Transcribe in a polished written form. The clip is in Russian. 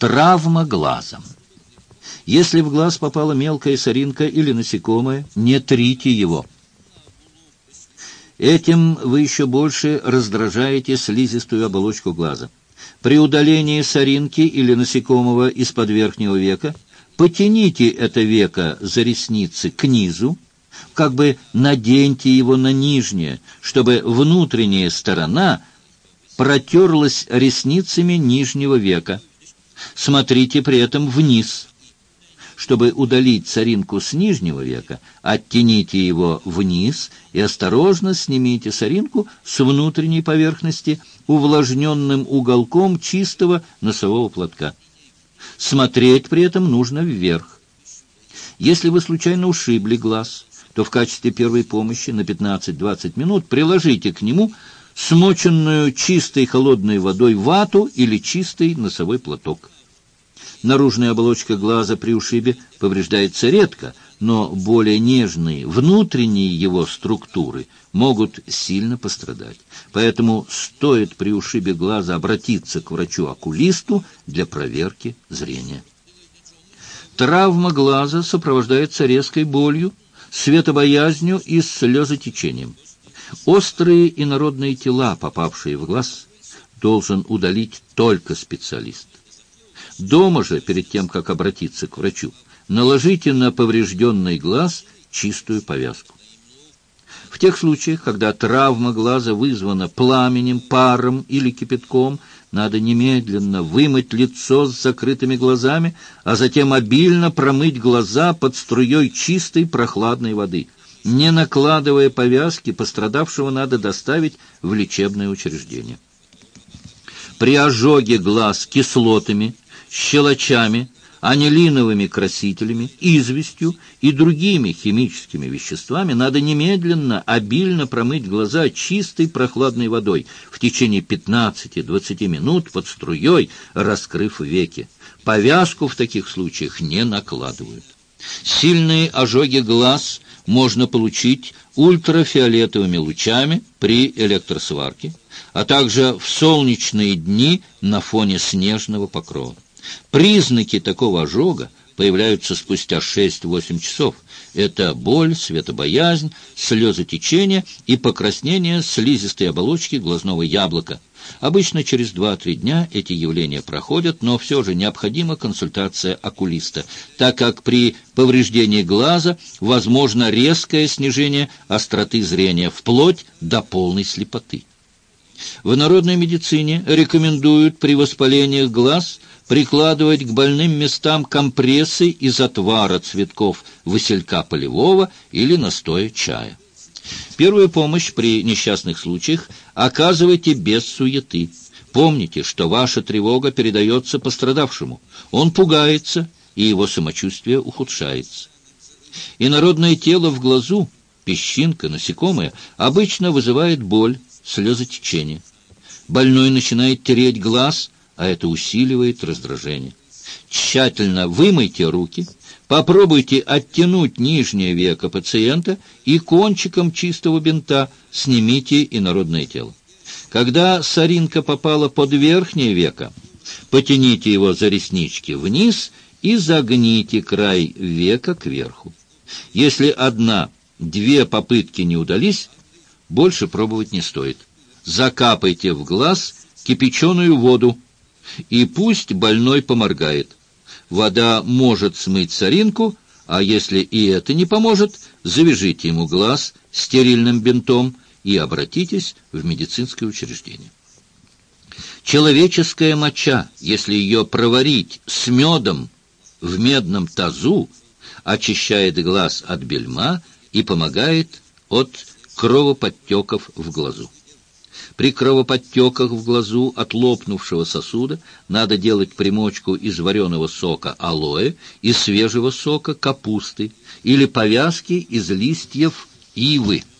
Травма глаза. Если в глаз попала мелкая соринка или насекомое, не трите его. Этим вы еще больше раздражаете слизистую оболочку глаза. При удалении соринки или насекомого из-под верхнего века потяните это веко за ресницы к низу, как бы наденьте его на нижнее, чтобы внутренняя сторона протерлась ресницами нижнего века. Смотрите при этом вниз. Чтобы удалить соринку с нижнего века, оттяните его вниз и осторожно снимите соринку с внутренней поверхности увлажненным уголком чистого носового платка. Смотреть при этом нужно вверх. Если вы случайно ушибли глаз, то в качестве первой помощи на 15-20 минут приложите к нему смоченную чистой холодной водой вату или чистый носовой платок. Наружная оболочка глаза при ушибе повреждается редко, но более нежные внутренние его структуры могут сильно пострадать. Поэтому стоит при ушибе глаза обратиться к врачу-окулисту для проверки зрения. Травма глаза сопровождается резкой болью, светобоязнью и слезотечением. Острые инородные тела, попавшие в глаз, должен удалить только специалист. Дома же, перед тем, как обратиться к врачу, наложите на поврежденный глаз чистую повязку. В тех случаях, когда травма глаза вызвана пламенем, паром или кипятком, надо немедленно вымыть лицо с закрытыми глазами, а затем обильно промыть глаза под струей чистой прохладной воды. Не накладывая повязки, пострадавшего надо доставить в лечебное учреждение. При ожоге глаз кислотами, щелочами, анилиновыми красителями, известью и другими химическими веществами надо немедленно обильно промыть глаза чистой прохладной водой в течение 15-20 минут под струей, раскрыв веки. Повязку в таких случаях не накладывают. Сильные ожоги глаз можно получить ультрафиолетовыми лучами при электросварке, а также в солнечные дни на фоне снежного покрова. Признаки такого ожога появляются спустя 6-8 часов. Это боль, светобоязнь, слезотечение и покраснение слизистой оболочки глазного яблока. Обычно через 2-3 дня эти явления проходят, но все же необходима консультация окулиста, так как при повреждении глаза возможно резкое снижение остроты зрения, вплоть до полной слепоты. В народной медицине рекомендуют при воспалениях глаз прикладывать к больным местам компрессы из отвара цветков василька полевого или настоя чая. Первую помощь при несчастных случаях оказывайте без суеты. Помните, что ваша тревога передается пострадавшему. Он пугается, и его самочувствие ухудшается. Инородное тело в глазу, песчинка, насекомое, обычно вызывает боль, слезотечение. Больной начинает тереть глаз, а это усиливает раздражение. Тщательно вымойте руки, попробуйте оттянуть нижнее веко пациента и кончиком чистого бинта снимите инородное тело. Когда соринка попала под верхнее веко, потяните его за реснички вниз и загните край века кверху. Если 1-2 попытки не удались, больше пробовать не стоит. Закапайте в глаз кипяченую воду, и пусть больной поморгает. Вода может смыть соринку, а если и это не поможет, завяжите ему глаз стерильным бинтом и обратитесь в медицинское учреждение. Человеческая моча, если ее проварить с медом в медном тазу, очищает глаз от бельма и помогает от кровоподтеков в глазу. При кровоподтеках в глазу от лопнувшего сосуда надо делать примочку из вареного сока алоэ и свежего сока капусты или повязки из листьев ивы.